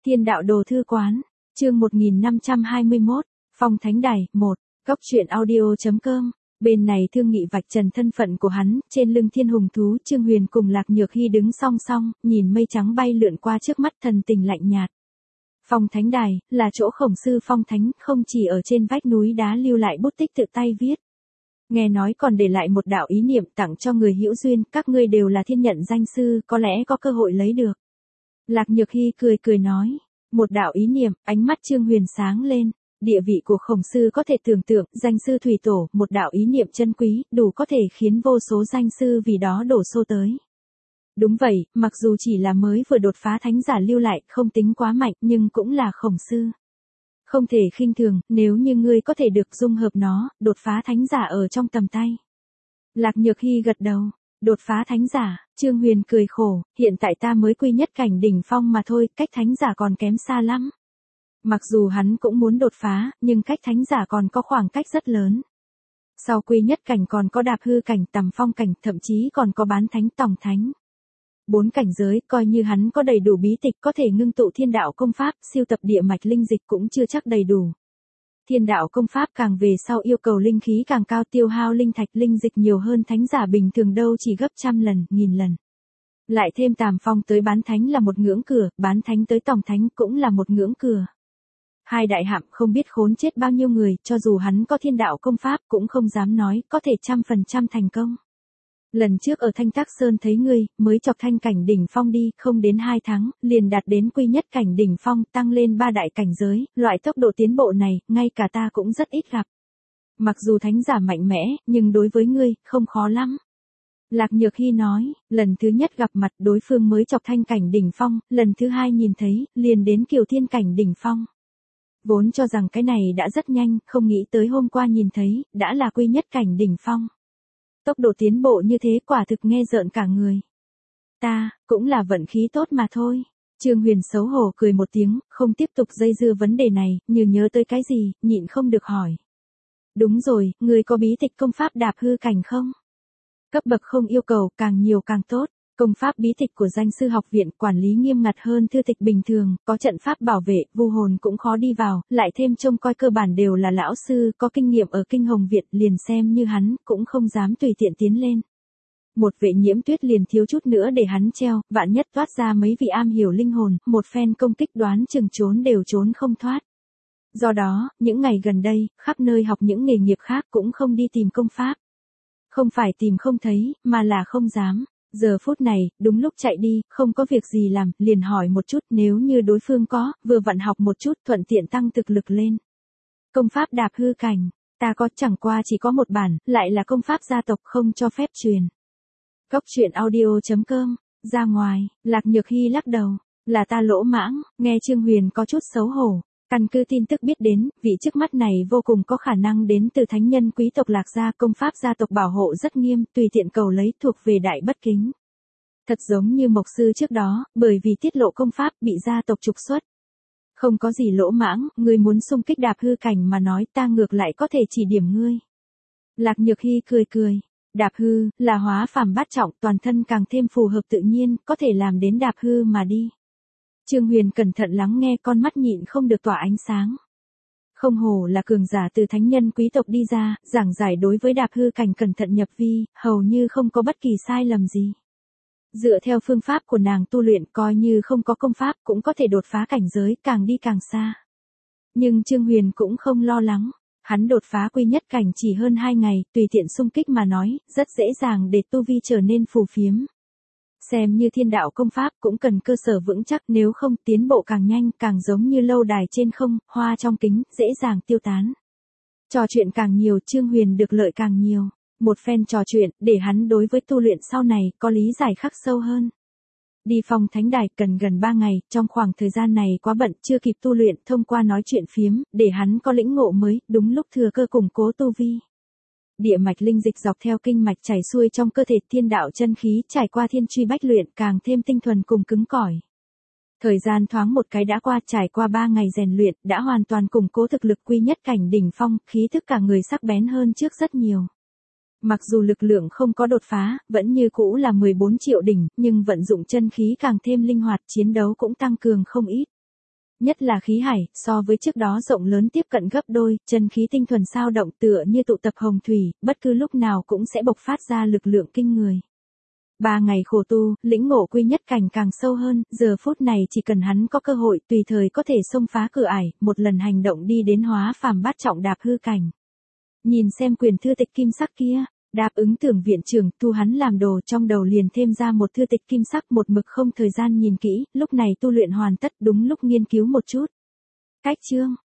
Thiên đạo đồ thư quán, chương 1521, Phong Thánh Đài, 1, Góc truyện audio.com. Bên này thương nghị vạch trần thân phận của hắn, trên lưng thiên hùng thú Trương Huyền cùng Lạc Nhược Hy đứng song song, nhìn mây trắng bay lượn qua trước mắt thần tình lạnh nhạt. Phong Thánh Đài, là chỗ khổng sư Phong Thánh, không chỉ ở trên vách núi đá lưu lại bút tích tự tay viết. Nghe nói còn để lại một đạo ý niệm tặng cho người hữu duyên, các ngươi đều là thiên nhận danh sư, có lẽ có cơ hội lấy được. Lạc Nhược Hy cười cười nói, một đạo ý niệm, ánh mắt Trương Huyền sáng lên, địa vị của khổng sư có thể tưởng tượng, danh sư thủy tổ, một đạo ý niệm chân quý, đủ có thể khiến vô số danh sư vì đó đổ xô tới. Đúng vậy, mặc dù chỉ là mới vừa đột phá thánh giả lưu lại, không tính quá mạnh, nhưng cũng là khổng sư. Không thể khinh thường, nếu như ngươi có thể được dung hợp nó, đột phá thánh giả ở trong tầm tay. Lạc Nhược Hy gật đầu. Đột phá thánh giả, Trương Huyền cười khổ, hiện tại ta mới quy nhất cảnh đỉnh phong mà thôi, cách thánh giả còn kém xa lắm. Mặc dù hắn cũng muốn đột phá, nhưng cách thánh giả còn có khoảng cách rất lớn. Sau quy nhất cảnh còn có đạp hư cảnh, tầm phong cảnh, thậm chí còn có bán thánh, tổng thánh. 4 cảnh giới, coi như hắn có đầy đủ bí tịch có thể ngưng tụ thiên đạo công pháp, siêu tập địa mạch linh dịch cũng chưa chắc đầy đủ. Thiên đạo công pháp càng về sau yêu cầu linh khí càng cao, tiêu hao linh thạch linh dịch nhiều hơn thánh giả bình thường đâu chỉ gấp trăm lần, nghìn lần. Lại thêm tàm phong tới bán thánh là một ngưỡng cửa, bán thánh tới tổng thánh cũng là một ngưỡng cửa. Hai đại hạm không biết khốn chết bao nhiêu người, cho dù hắn có thiên đạo công pháp cũng không dám nói có thể 100% thành công. Lần trước ở Thanh Tác Sơn thấy ngươi, mới chọc thanh cảnh đỉnh phong đi, không đến 2 tháng, liền đạt đến quy nhất cảnh đỉnh phong, tăng lên 3 đại cảnh giới, loại tốc độ tiến bộ này, ngay cả ta cũng rất ít gặp. Mặc dù thánh giả mạnh mẽ, nhưng đối với ngươi, không khó lắm. Lạc Nhược Hy nói, lần thứ nhất gặp mặt đối phương mới chọc thanh cảnh đỉnh phong, lần thứ hai nhìn thấy, liền đến kiều thiên cảnh đỉnh phong. Vốn cho rằng cái này đã rất nhanh, không nghĩ tới hôm qua nhìn thấy, đã là quy nhất cảnh đỉnh phong. Tốc độ tiến bộ như thế quả thực nghe rợn cả người. Ta, cũng là vận khí tốt mà thôi. Trương Huyền xấu hổ cười một tiếng, không tiếp tục dây dưa vấn đề này, như nhớ tới cái gì, nhịn không được hỏi. Đúng rồi, người có bí tịch công pháp đạp hư cảnh không? Cấp bậc không yêu cầu, càng nhiều càng tốt. Công pháp bí tịch của danh sư học viện quản lý nghiêm ngặt hơn thư tịch bình thường, có trận pháp bảo vệ, vu hồn cũng khó đi vào, lại thêm trông coi cơ bản đều là lão sư, có kinh nghiệm ở Kinh Hồng Viện, liền xem như hắn, cũng không dám tùy tiện tiến lên. Một vệ Nhiễm Tuyết liền thiếu chút nữa để hắn treo, vạn nhất toát ra mấy vị am hiểu linh hồn, một phen công kích đoán chừng trốn đều trốn không thoát. Do đó, những ngày gần đây, khắp nơi học những nghề nghiệp khác cũng không đi tìm công pháp. Không phải tìm không thấy, mà là không dám. Giờ phút này, đúng lúc chạy đi, không có việc gì làm, liền hỏi một chút nếu như đối phương có, vừa vặn học một chút thuận tiện tăng thực lực lên. Công pháp đạp hư cảnh, ta có chẳng qua chỉ có một bản, lại là công pháp gia tộc không cho phép truyền. Góc truyện audio.com, ra ngoài, Lạc Nhược Hy lắc đầu, là ta lỗ mãng, nghe Trương Huyền có chút xấu hổ. Căn cứ tin tức biết đến, vị trước mắt này vô cùng có khả năng đến từ thánh nhân quý tộc Lạc gia, công pháp gia tộc bảo hộ rất nghiêm, tùy tiện cầu lấy thuộc về đại bất kính. Thật giống như Mộc sư trước đó, bởi vì tiết lộ công pháp bị gia tộc trục xuất. Không có gì lỗ mãng, ngươi muốn xung kích đạp hư cảnh mà nói ta ngược lại có thể chỉ điểm ngươi. Lạc Nhược Hy cười cười, đạp hư, là hóa phàm bát trọng, toàn thân càng thêm phù hợp tự nhiên, có thể làm đến đạp hư mà đi. Trương Huyền cẩn thận lắng nghe, con mắt nhịn không được tỏa ánh sáng. Không hổ là cường giả từ thánh nhân quý tộc đi ra, giảng giải đối với đạp hư cảnh cẩn thận nhập vi, hầu như không có bất kỳ sai lầm gì. Dựa theo phương pháp của nàng tu luyện coi như không có công pháp cũng có thể đột phá cảnh giới, càng đi càng xa. Nhưng Trương Huyền cũng không lo lắng, hắn đột phá quy nhất cảnh chỉ hơn 2 ngày, tùy tiện xung kích mà nói, rất dễ dàng để tu vi trở nên phù phiếm. Xem như thiên đạo công pháp cũng cần cơ sở vững chắc, nếu không tiến bộ càng nhanh, càng giống như lâu đài trên không, hoa trong kính, dễ dàng tiêu tán. Trò chuyện càng nhiều, Trương Huyền được lợi càng nhiều. Một phen trò chuyện, để hắn đối với tu luyện sau này có lý giải khắc sâu hơn. Đi Phong Thánh Đài cần gần 3 ngày, trong khoảng thời gian này quá bận, chưa kịp tu luyện, thông qua nói chuyện phiếm, để hắn có lĩnh ngộ mới, đúng lúc thừa cơ củng cố tu vi. Địa mạch linh dịch dọc theo kinh mạch chảy xuôi trong cơ thể, thiên đạo chân khí trải qua thiên truy bách luyện, càng thêm tinh thuần cùng cứng cỏi. Thời gian thoáng một cái đã qua, trải qua 3 ngày rèn luyện, đã hoàn toàn củng cố thực lực quy nhất cảnh đỉnh phong, khí thức cả người sắc bén hơn trước rất nhiều. Mặc dù lực lượng không có đột phá, vẫn như cũ là 14 triệu đỉnh, nhưng vận dụng chân khí càng thêm linh hoạt, chiến đấu cũng tăng cường không ít. Nhất là khí hải, so với trước đó rộng lớn tiếp cận gấp đôi, chân khí tinh thuần sao động tựa như tụ tập hồng thủy, bất cứ lúc nào cũng sẽ bộc phát ra lực lượng kinh người. 3 ngày khổ tu, lĩnh ngộ quy nhất cảnh càng sâu hơn, giờ phút này chỉ cần hắn có cơ hội tùy thời có thể xông phá cửa ải, một lần hành động đi đến hóa phàm bát trọng đạp hư cảnh. Nhìn xem quyền thư tịch kim sắc kia, đáp ứng tưởng viện trưởng, thu hắn làm đồ, trong đầu liền thêm ra một thư tịch kim sắc, một mực không thời gian nhìn kỹ, lúc này tu luyện hoàn tất, đúng lúc nghiên cứu một chút. Cách chương